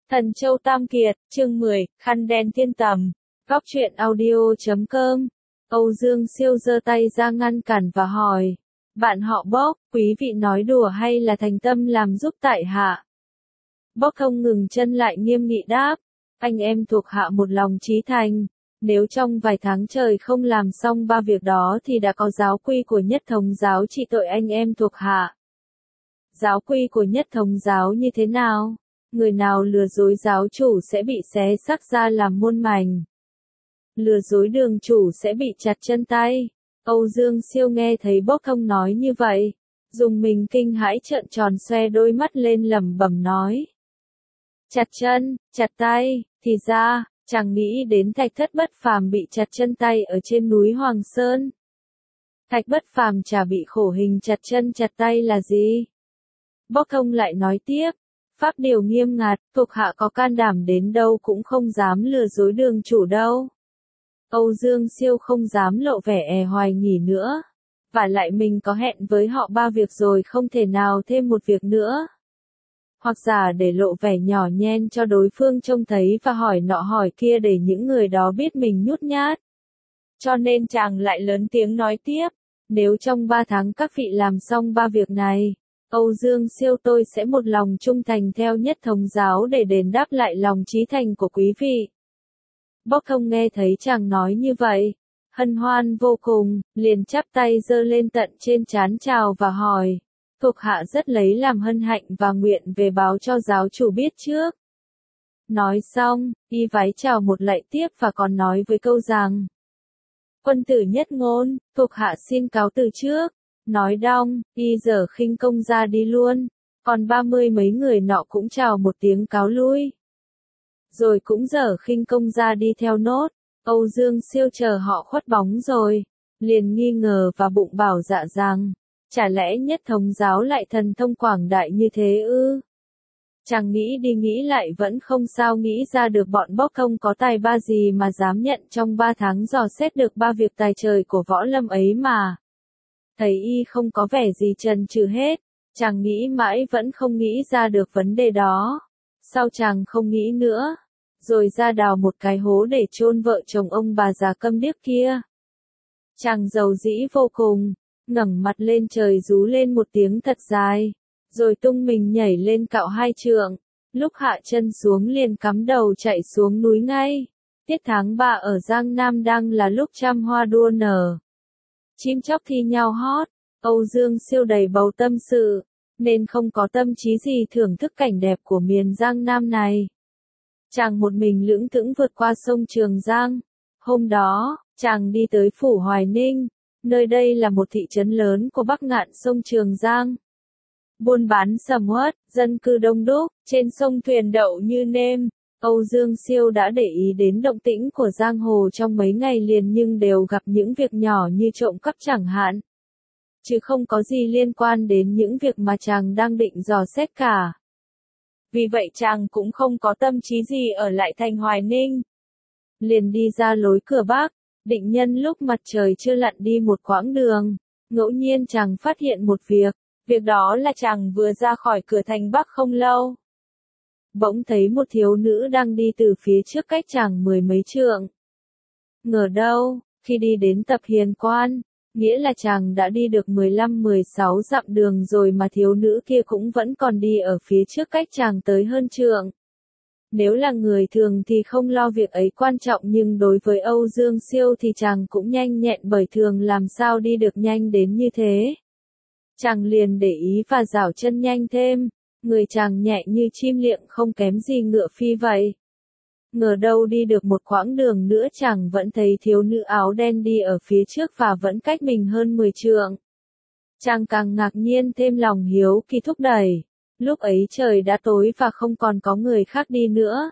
Thần Châu Tam Kiệt, chương 10, Khăn đen thiên tầm. Góc truyện audio.com. Âu Dương Siêu giơ tay ra ngăn cản và hỏi. Bạn họ Bốc, quý vị nói đùa hay là thành tâm làm giúp tại hạ? Bốc không ngừng chân lại nghiêm nghị đáp. Anh em thuộc hạ một lòng chí thành. Nếu trong vài tháng trời không làm xong ba việc đó thì đã có giáo quy của nhất thống giáo trị tội anh em thuộc hạ. Giáo quy của nhất thống giáo như thế nào? Người nào lừa dối giáo chủ sẽ bị xé xác ra làm muôn mảnh. Lừa dối đường chủ sẽ bị chặt chân tay. Âu Dương Siêu nghe thấy Bốc Thông nói như vậy, dùng mình kinh hãi trợn tròn xoe đôi mắt lên lẩm bẩm nói. Chặt chân, chặt tay, thì ra, chẳng nghĩ đến Thạch Thất Bất Phàm bị chặt chân tay ở trên núi Hoàng Sơn. Thạch Bất Phàm chả bị khổ hình chặt chân chặt tay là gì? Bốc Thông lại nói tiếp. Pháp điều nghiêm ngặt, thuộc hạ có can đảm đến đâu cũng không dám lừa dối đường chủ đâu. Âu Dương Siêu không dám lộ vẻ hoài nghỉ nữa. Và lại mình có hẹn với họ ba việc rồi không thể nào thêm một việc nữa. Hoặc giả để lộ vẻ nhỏ nhen cho đối phương trông thấy và hỏi nọ hỏi kia để những người đó biết mình nhút nhát. Cho nên chàng lại lớn tiếng nói tiếp. Nếu trong 3 tháng các vị làm xong ba việc này, Âu Dương Siêu tôi sẽ một lòng trung thành theo nhất thống giáo để đền đáp lại lòng chí thành của quý vị. Bốc Thông nghe thấy chàng nói như vậy, hân hoan vô cùng, liền chắp tay giơ lên tận trên trán chào và hỏi. Thuộc hạ rất lấy làm hân hạnh và nguyện về báo cho giáo chủ biết trước. Nói xong, y vái chào một lạy tiếp và còn nói với câu rằng. Quân tử nhất ngôn, thuộc hạ xin cáo từ trước. Nói đong, y giờ khinh công ra đi luôn, còn 30 mấy người nọ cũng chào một tiếng cáo lui. Rồi cũng giờ khinh công ra đi theo nốt, Âu Dương Siêu chờ họ khuất bóng rồi, liền nghi ngờ và bụng bảo dạ rằng, chả lẽ nhất thống giáo lại thần thông quảng đại như thế ư? Chàng nghĩ đi nghĩ lại vẫn không sao nghĩ ra được bọn Bốc Thông có tài ba gì mà dám nhận trong 3 tháng dò xét được ba việc tài trời của võ lâm ấy mà. Thấy y không có vẻ gì chần chừ hết, chàng nghĩ mãi vẫn không nghĩ ra được vấn đề đó. Sao chàng không nghĩ nữa, rồi ra đào một cái hố để chôn vợ chồng ông bà già câm điếc kia. Chàng giàu dĩ vô cùng, ngẩng mặt lên trời rú lên một tiếng thật dài, rồi tung mình nhảy lên cạo 2 trượng, lúc hạ chân xuống liền cắm đầu chạy xuống núi ngay. Tiết tháng 3 ở Giang Nam đang là lúc trăm hoa đua nở. Chim chóc thi nhau hót, Âu Dương Siêu đầy bầu tâm sự, nên không có tâm trí gì thưởng thức cảnh đẹp của miền Giang Nam này. Chàng một mình lững thững vượt qua sông Trường Giang. Hôm đó, chàng đi tới Phủ Hoài Ninh, nơi đây là một thị trấn lớn của Bắc ngạn sông Trường Giang. Buôn bán sầm uất, dân cư đông đúc, trên sông thuyền đậu như nêm. Âu Dương Siêu đã để ý đến động tĩnh của giang hồ trong mấy ngày liền nhưng đều gặp những việc nhỏ như trộm cắp chẳng hạn. Chứ không có gì liên quan đến những việc mà chàng đang định dò xét cả. Vì vậy chàng cũng không có tâm trí gì ở lại thành Hoài Ninh. Liền đi ra lối cửa Bắc, định nhân lúc mặt trời chưa lặn đi một quãng đường. Ngẫu nhiên chàng phát hiện một việc đó là chàng vừa ra khỏi cửa thành Bắc không lâu. Bỗng thấy một thiếu nữ đang đi từ phía trước cách chàng 10 mấy trượng. Ngờ đâu, khi đi đến Tập Hiền Quan, nghĩa là chàng đã đi được 15-16 dặm đường rồi mà thiếu nữ kia cũng vẫn còn đi ở phía trước cách chàng tới hơn trượng. Nếu là người thường thì không lo việc ấy quan trọng nhưng đối với Âu Dương Siêu thì chàng cũng nhanh nhẹn bởi thường làm sao đi được nhanh đến như thế. Chàng liền để ý và giảo chân nhanh thêm. Người chàng nhẹ như chim liệng không kém gì ngựa phi vậy. Ngờ đâu đi được một quãng đường nữa chàng vẫn thấy thiếu nữ áo đen đi ở phía trước và vẫn cách mình hơn 10 trượng. Chàng càng ngạc nhiên thêm lòng hiếu kỳ thúc đẩy. Lúc ấy trời đã tối và không còn có người khác đi nữa.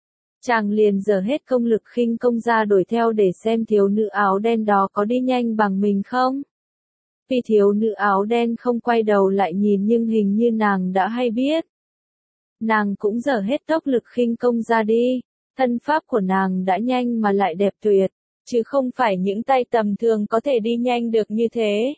Chàng liền dở hết công lực khinh công ra đuổi theo để xem thiếu nữ áo đen đó có đi nhanh bằng mình không. Vì thiếu nữ áo đen không quay đầu lại nhìn nhưng hình như nàng đã hay biết. Nàng cũng dở hết tốc lực khinh công ra đi, thân pháp của nàng đã nhanh mà lại đẹp tuyệt, chứ không phải những tay tầm thường có thể đi nhanh được như thế.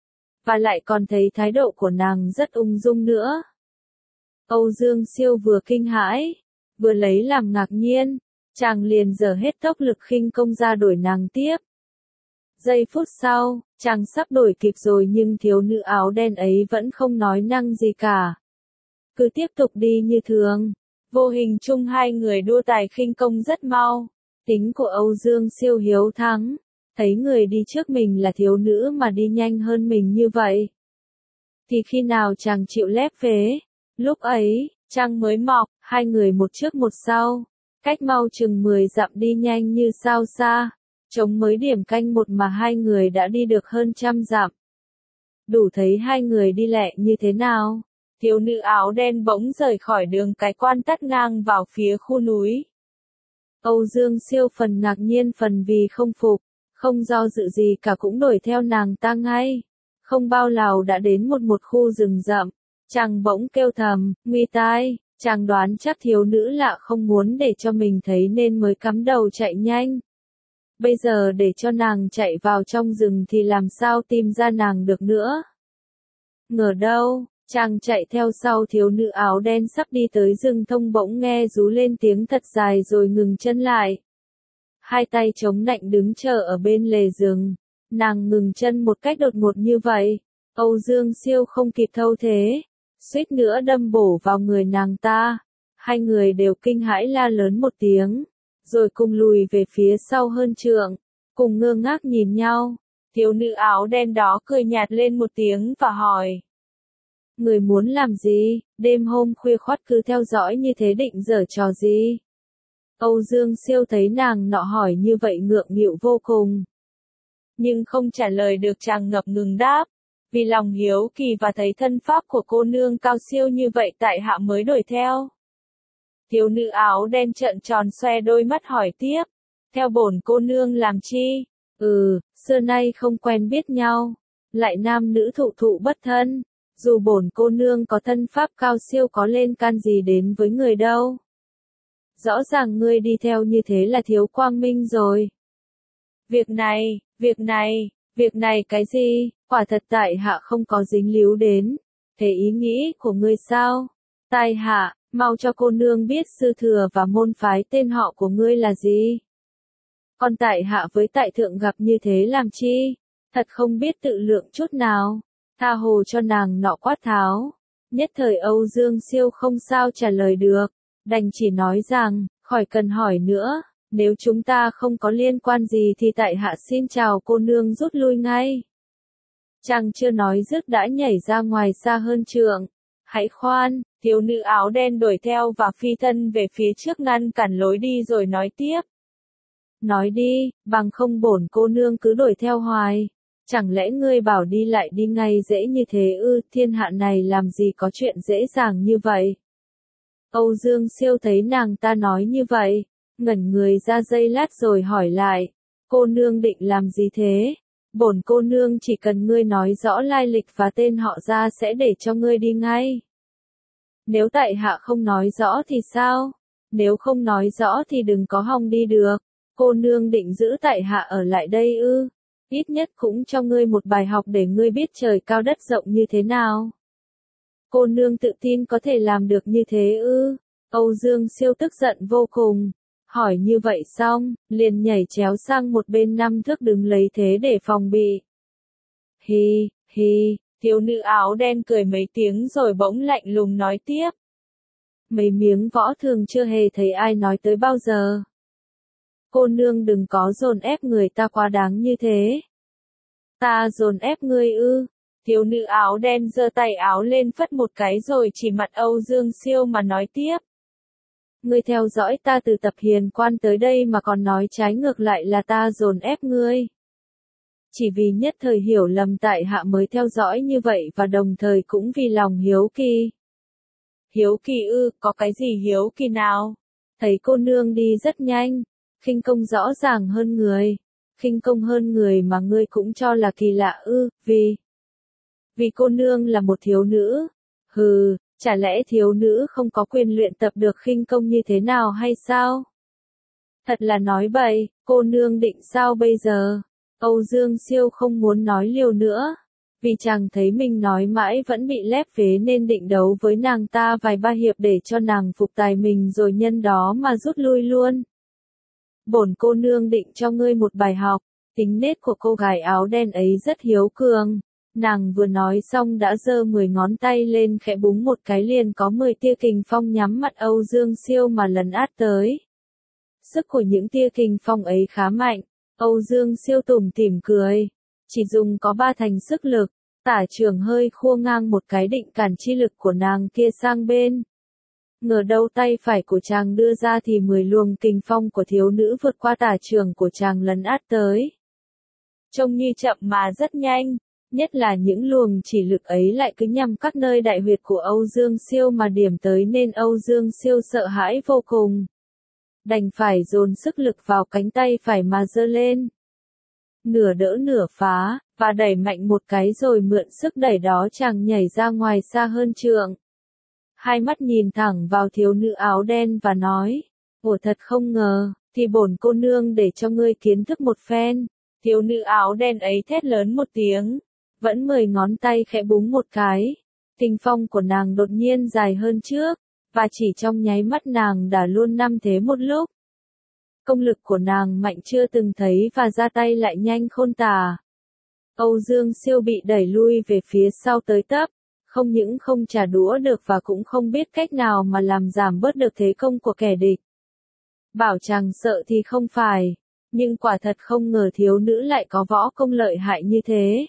Và lại còn thấy thái độ của nàng rất ung dung nữa. Âu Dương Siêu vừa kinh hãi, vừa lấy làm ngạc nhiên, chàng liền dở hết tốc lực khinh công ra đuổi nàng tiếp. Giây phút sau, chàng sắp đuổi kịp rồi nhưng thiếu nữ áo đen ấy vẫn không nói năng gì cả. Cứ tiếp tục đi như thường. Vô hình chung hai người đua tài khinh công rất mau. Tính của Âu Dương Siêu hiếu thắng. Thấy người đi trước mình là thiếu nữ mà đi nhanh hơn mình như vậy. Thì khi nào chàng chịu lép vế? Lúc ấy, trăng mới mọc, hai người một trước một sau. Cách mau chừng 10 dặm đi nhanh như sao xa. Trống mới điểm canh một mà hai người đã đi được hơn 100 dặm. Đủ thấy hai người đi lẹ như thế nào. Thiếu nữ áo đen bỗng rời khỏi đường cái quan tắt ngang vào phía khu núi. Âu Dương Siêu phần ngạc nhiên phần vì không phục, không do dự gì cả cũng đuổi theo nàng ta ngay. Không bao lâu đã đến một khu rừng rậm, chàng bỗng kêu thầm, nguy tai, chàng đoán chắc thiếu nữ lạ không muốn để cho mình thấy nên mới cắm đầu chạy nhanh. Bây giờ để cho nàng chạy vào trong rừng thì làm sao tìm ra nàng được nữa. Ngờ đâu, chàng chạy theo sau thiếu nữ áo đen sắp đi tới rừng thông bỗng nghe rú lên tiếng thật dài rồi ngừng chân lại. Hai tay chống nạnh đứng chờ ở bên lề rừng. Nàng ngừng chân một cách đột ngột như vậy. Âu Dương Siêu không kịp thâu thế. Suýt nữa đâm bổ vào người nàng ta. Hai người đều kinh hãi la lớn một tiếng. Rồi cùng lùi về phía sau hơn trượng. Cùng ngơ ngác nhìn nhau. Thiếu nữ áo đen đó cười nhạt lên một tiếng và hỏi. Người muốn làm gì, đêm hôm khuya khoắt cứ theo dõi như thế định giở trò gì? Âu Dương Siêu thấy nàng nọ hỏi như vậy ngượng nghịu vô cùng. Nhưng không trả lời được chàng ngập ngừng đáp. Vì lòng hiếu kỳ và thấy thân pháp của cô nương cao siêu như vậy tại hạ mới đuổi theo. Thiếu nữ áo đen trợn tròn xoe đôi mắt hỏi tiếp. Theo bổn cô nương làm chi? Xưa nay không quen biết nhau. Lại nam nữ thụ thụ bất thân. Dù bổn cô nương có thân pháp cao siêu có lên can gì đến với người đâu. Rõ ràng ngươi đi theo như thế là thiếu quang minh rồi. Việc này cái gì, quả thật tại hạ không có dính líu đến. Thế ý nghĩ của ngươi sao? Tai hạ, mau cho cô nương biết sư thừa và môn phái tên họ của ngươi là gì. Còn tại hạ với tại thượng gặp như thế làm chi? Thật không biết tự lượng chút nào. Tha hồ cho nàng nọ quát tháo. Nhất thời Âu Dương Siêu không sao trả lời được. Đành chỉ nói rằng, khỏi cần hỏi nữa. Nếu chúng ta không có liên quan gì thì tại hạ xin chào cô nương rút lui ngay. Chàng chưa nói dứt đã nhảy ra ngoài xa hơn trượng. Hãy khoan, thiếu nữ áo đen đuổi theo và phi thân về phía trước ngăn cản lối đi rồi nói tiếp. Nói đi, bằng không bổn cô nương cứ đuổi theo hoài. Chẳng lẽ ngươi bảo đi lại đi ngay dễ như thế ư, thiên hạ này làm gì có chuyện dễ dàng như vậy. Âu Dương Siêu thấy nàng ta nói như vậy, ngẩn người ra giây lát rồi hỏi lại, cô nương định làm gì thế? Bổn cô nương chỉ cần ngươi nói rõ lai lịch và tên họ ra sẽ để cho ngươi đi ngay. Nếu tại hạ không nói rõ thì sao? Nếu không nói rõ thì đừng có hòng đi được. Cô nương định giữ tại hạ ở lại đây ư? Ít nhất cũng cho ngươi một bài học để ngươi biết trời cao đất rộng như thế nào. Cô nương tự tin có thể làm được như thế ư? Âu Dương Siêu tức giận vô cùng. Hỏi như vậy xong, liền nhảy chéo sang một bên 5 thước đứng lấy thế để phòng bị. Hi, thiếu nữ áo đen cười mấy tiếng rồi bỗng lạnh lùng nói tiếp. Mấy miếng võ thường chưa hề thấy ai nói tới bao giờ. Cô nương đừng có dồn ép người ta quá đáng như thế. Ta dồn ép ngươi ư? Thiếu nữ áo đen giơ tay áo lên phất một cái rồi chỉ mặt Âu Dương Siêu mà nói tiếp. Ngươi theo dõi ta từ tập hiền quan tới đây mà còn nói trái ngược lại là ta dồn ép ngươi. Chỉ vì nhất thời hiểu lầm tại hạ mới theo dõi như vậy và đồng thời cũng vì lòng hiếu kỳ. Hiếu kỳ ư, có cái gì hiếu kỳ nào? Thấy cô nương đi rất nhanh, khinh công rõ ràng hơn người. Khinh công hơn người mà ngươi cũng cho là kỳ lạ ư, vì cô nương là một thiếu nữ. Chả lẽ thiếu nữ không có quyền luyện tập được khinh công như thế nào hay sao? Thật là nói bậy, cô nương định sao bây giờ? Âu Dương Siêu không muốn nói liều nữa. Vì chàng thấy mình nói mãi vẫn bị lép vế nên định đấu với nàng ta vài ba hiệp để cho nàng phục tài mình rồi nhân đó mà rút lui luôn. Bổn cô nương định cho ngươi một bài học, tính nết của cô gái áo đen ấy rất hiếu cường. Nàng vừa nói xong đã giơ 10 ngón tay lên khẽ búng một cái liền có 10 tia kình phong nhắm mặt Âu Dương Siêu mà lấn át tới. Sức của những tia kình phong ấy khá mạnh, Âu Dương Siêu tủm tỉm cười. Chỉ dùng có 3 thành sức lực, tả trường hơi khua ngang một cái định cản chi lực của nàng kia sang bên. Ngờ đâu tay phải của chàng đưa ra thì 10 luồng kình phong của thiếu nữ vượt qua tả trường của chàng lấn át tới. Trông như chậm mà rất nhanh, nhất là những luồng chỉ lực ấy lại cứ nhằm các nơi đại huyệt của Âu Dương Siêu mà điểm tới nên Âu Dương Siêu sợ hãi vô cùng. Đành phải dồn sức lực vào cánh tay phải mà giơ lên. Nửa đỡ nửa phá, và đẩy mạnh một cái rồi mượn sức đẩy đó chàng nhảy ra ngoài xa hơn trượng. Hai mắt nhìn thẳng vào thiếu nữ áo đen và nói, ủa thật không ngờ, thì bổn cô nương để cho ngươi kiến thức một phen. Thiếu nữ áo đen ấy thét lớn một tiếng, vẫn 10 ngón tay khẽ búng một cái. Kình phong của nàng đột nhiên dài hơn trước, và chỉ trong nháy mắt nàng đã luôn 5 thế một lúc. Công lực của nàng mạnh chưa từng thấy và ra tay lại nhanh khôn tả. Âu Dương Siêu bị đẩy lui về phía sau tới tấp, không những không trả đũa được và cũng không biết cách nào mà làm giảm bớt được thế công của kẻ địch. Bảo chàng sợ thì không phải, nhưng quả thật không ngờ thiếu nữ lại có võ công lợi hại như thế.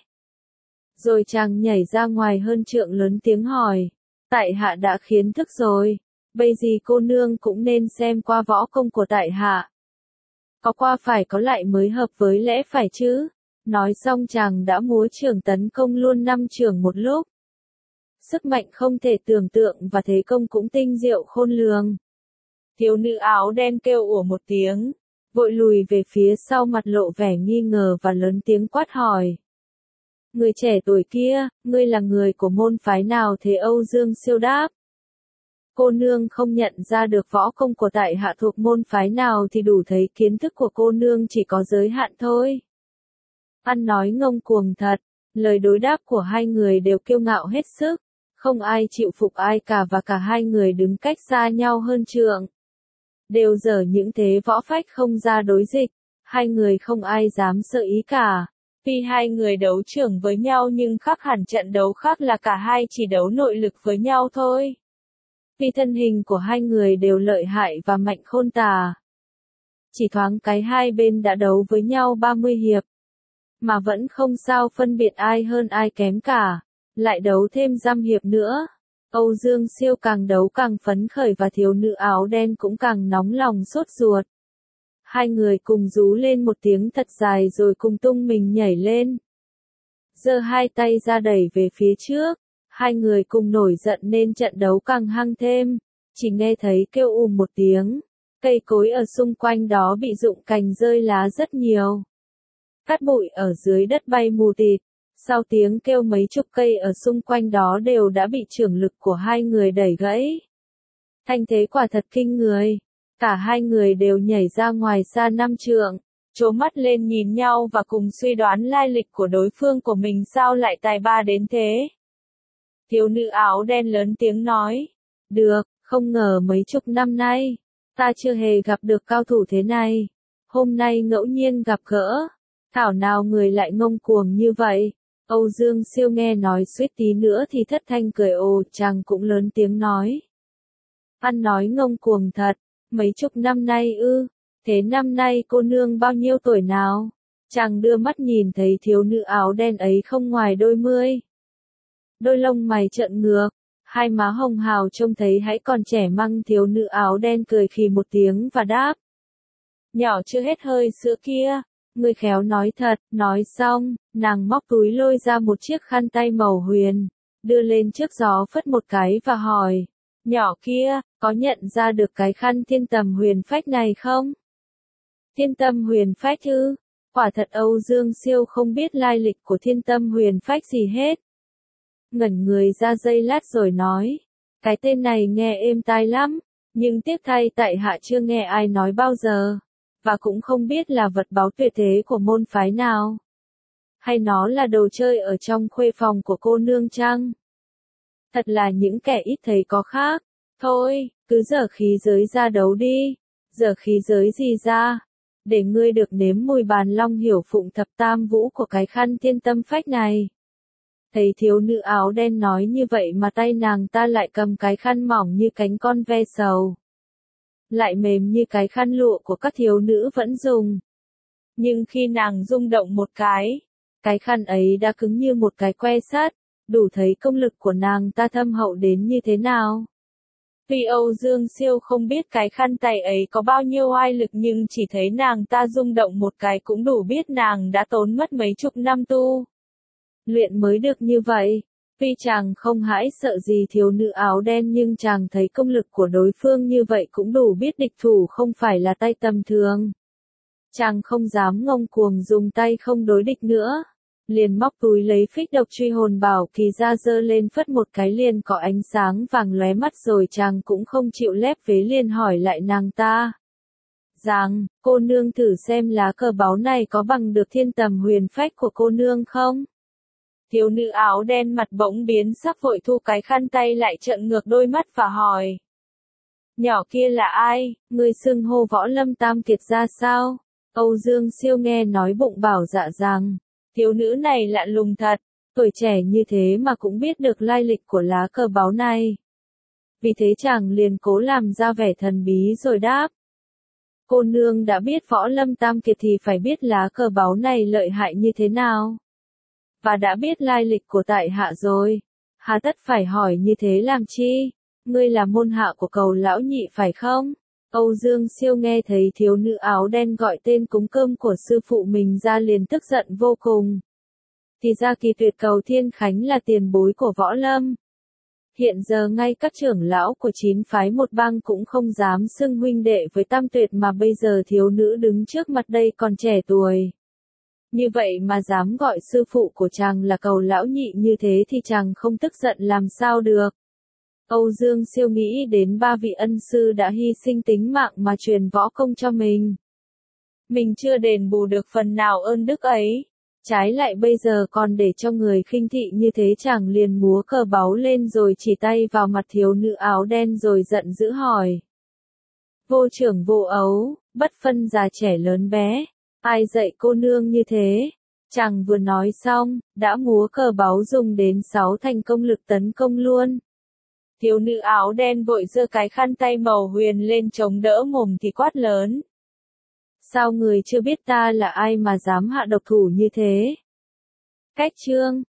Rồi chàng nhảy ra ngoài hơn trượng lớn tiếng hỏi, tại hạ đã khiến thức rồi, bây giờ cô nương cũng nên xem qua võ công của tại hạ. Có qua phải có lại mới hợp với lẽ phải chứ. Nói xong chàng đã múa chưởng tấn công luôn 5 chưởng một lúc. Sức mạnh không thể tưởng tượng và thế công cũng tinh diệu khôn lường. Thiếu nữ áo đen kêu ủa một tiếng, vội lùi về phía sau mặt lộ vẻ nghi ngờ và lớn tiếng quát hỏi. Người trẻ tuổi kia, ngươi là người của môn phái nào thế? Âu Dương Siêu đáp. Cô nương không nhận ra được võ công của tại hạ thuộc môn phái nào thì đủ thấy kiến thức của cô nương chỉ có giới hạn thôi. Ăn nói ngông cuồng thật, lời đối đáp của hai người đều kiêu ngạo hết sức, không ai chịu phục ai cả và cả hai người đứng cách xa nhau hơn trượng. Đều dở những thế võ phách không ra đối dịch, hai người không ai dám sợ ý cả. Tuy hai người đấu trưởng với nhau nhưng khác hẳn trận đấu khác là cả hai chỉ đấu nội lực với nhau thôi. Vì thân hình của hai người đều lợi hại và mạnh khôn tả. Chỉ thoáng cái hai bên đã đấu với nhau 30 hiệp. Mà vẫn không sao phân biệt ai hơn ai kém cả. Lại đấu thêm dăm hiệp nữa. Âu Dương Siêu càng đấu càng phấn khởi và thiếu nữ áo đen cũng càng nóng lòng sốt ruột. Hai người cùng rú lên một tiếng thật dài rồi cùng tung mình nhảy lên. Giơ hai tay ra đẩy về phía trước. Hai người cùng nổi giận nên trận đấu càng hăng thêm. Chỉ nghe thấy kêu một tiếng. Cây cối ở xung quanh đó bị rụng cành rơi lá rất nhiều. Cát bụi ở dưới đất bay mù tịt. Sau tiếng kêu mấy chục cây ở xung quanh đó đều đã bị chưởng lực của hai người đẩy gãy. Thanh thế quả thật kinh người. Cả hai người đều nhảy ra ngoài xa 5 trượng, trố mắt lên nhìn nhau và cùng suy đoán lai lịch của đối phương của mình sao lại tài ba đến thế. Thiếu nữ áo đen lớn tiếng nói, được, không ngờ mấy chục năm nay, ta chưa hề gặp được cao thủ thế này. Hôm nay ngẫu nhiên gặp gỡ, thảo nào người lại ngông cuồng như vậy. Âu Dương Siêu nghe nói suýt tí nữa thì thất thanh cười ồ, chàng cũng lớn tiếng nói. Ăn nói ngông cuồng thật, mấy chục năm nay ư, thế năm nay cô nương bao nhiêu tuổi nào? Chàng đưa mắt nhìn thấy thiếu nữ áo đen ấy không ngoài đôi 10. Đôi lông mày trợn ngược, hai má hồng hào trông thấy hãy còn trẻ măng. Thiếu nữ áo đen cười khì một tiếng và đáp. Nhỏ chưa hết hơi sữa kia, người khéo nói thật. Nói xong, nàng móc túi lôi ra một chiếc khăn tay màu huyền, đưa lên trước gió phất một cái và hỏi. Nhỏ kia, có nhận ra được cái khăn thiên tầm huyền phách này không? Thiên tâm huyền phách ư? Quả thật Âu Dương Siêu không biết lai lịch của thiên tâm huyền phách gì hết. Ngẩn người ra giây lát rồi nói. Cái tên này nghe êm tai lắm, nhưng tiếc thay tại hạ chưa nghe ai nói bao giờ, và cũng không biết là vật báu tuyệt thế của môn phái nào. Hay nó là đồ chơi ở trong khuê phòng của cô nương chăng? Thật là những kẻ ít thấy có khác. Thôi, cứ dở khí giới ra đấu đi. Dở khí giới gì ra? Để ngươi được nếm mùi bàn long hiểu phụng thập tam vũ của cái khăn thiên tâm phách này. Thấy thiếu nữ áo đen nói như vậy mà tay nàng ta lại cầm cái khăn mỏng như cánh con ve sầu. Lại mềm như cái khăn lụa của các thiếu nữ vẫn dùng. Nhưng khi nàng rung động một cái khăn ấy đã cứng như một cái que sắt, đủ thấy công lực của nàng ta thâm hậu đến như thế nào. Tuy Âu Dương Siêu không biết cái khăn tay ấy có bao nhiêu oai lực nhưng chỉ thấy nàng ta rung động một cái cũng đủ biết nàng đã tốn mất mấy chục năm tu luyện mới được như vậy. Tuy chàng không hãi sợ gì thiếu nữ áo đen nhưng chàng thấy công lực của đối phương như vậy cũng đủ biết địch thủ không phải là tay tầm thường. Chàng không dám ngông cuồng dùng tay không đối địch nữa. Liền móc túi lấy phích độc truy hồn bảo kỳ ra giơ lên phất một cái liền có ánh sáng vàng lóe mắt rồi chàng cũng không chịu lép vế liền hỏi lại nàng ta. Rằng, cô nương thử xem lá cờ báu này có bằng được thiên tầm huyền phách của cô nương không? Thiếu nữ áo đen mặt bỗng biến sắc vội thu cái khăn tay lại trợn ngược đôi mắt và hỏi. Nhỏ kia là ai, người xưng hô Võ Lâm Tam Kiệt ra sao? Âu Dương Siêu nghe nói bụng bảo dạ rằng. Thiếu nữ này lạ lùng thật, tuổi trẻ như thế mà cũng biết được lai lịch của lá cờ báu này. Vì thế chàng liền cố làm ra vẻ thần bí rồi đáp. Cô nương đã biết Võ Lâm Tam Kiệt thì phải biết lá cờ báu này lợi hại như thế nào. Và đã biết lai lịch của tại hạ rồi. Hà tất phải hỏi như thế làm chi? Ngươi là môn hạ của Cầu lão nhị phải không? Âu Dương Siêu nghe thấy thiếu nữ áo đen gọi tên cúng cơm của sư phụ mình ra liền tức giận vô cùng. Thì ra Kỳ Tuyệt Cầu Thiên Khánh là tiền bối của Võ Lâm. Hiện giờ ngay các trưởng lão của 9 phái một bang cũng không dám xưng huynh đệ với Tam Tuyệt mà bây giờ thiếu nữ đứng trước mặt đây còn trẻ tuổi. Như vậy mà dám gọi sư phụ của chàng là Cầu lão nhị như thế thì chàng không tức giận làm sao được. Âu Dương Siêu nghĩ đến 3 vị ân sư đã hy sinh tính mạng mà truyền võ công cho mình. Mình chưa đền bù được phần nào ơn đức ấy. Trái lại bây giờ còn để cho người khinh thị như thế chàng liền múa cờ báu lên rồi chỉ tay vào mặt thiếu nữ áo đen rồi giận dữ hỏi. Vô trưởng vô ấu, bất phân già trẻ lớn bé. Ai dạy cô nương như thế? Chàng vừa nói xong, đã múa cờ báu dùng đến 6 thành công lực tấn công luôn. Thiếu nữ áo đen vội giơ cái khăn tay màu huyền lên chống đỡ mồm thì quát lớn. Sao người chưa biết ta là ai mà dám hạ độc thủ như thế? Cách chương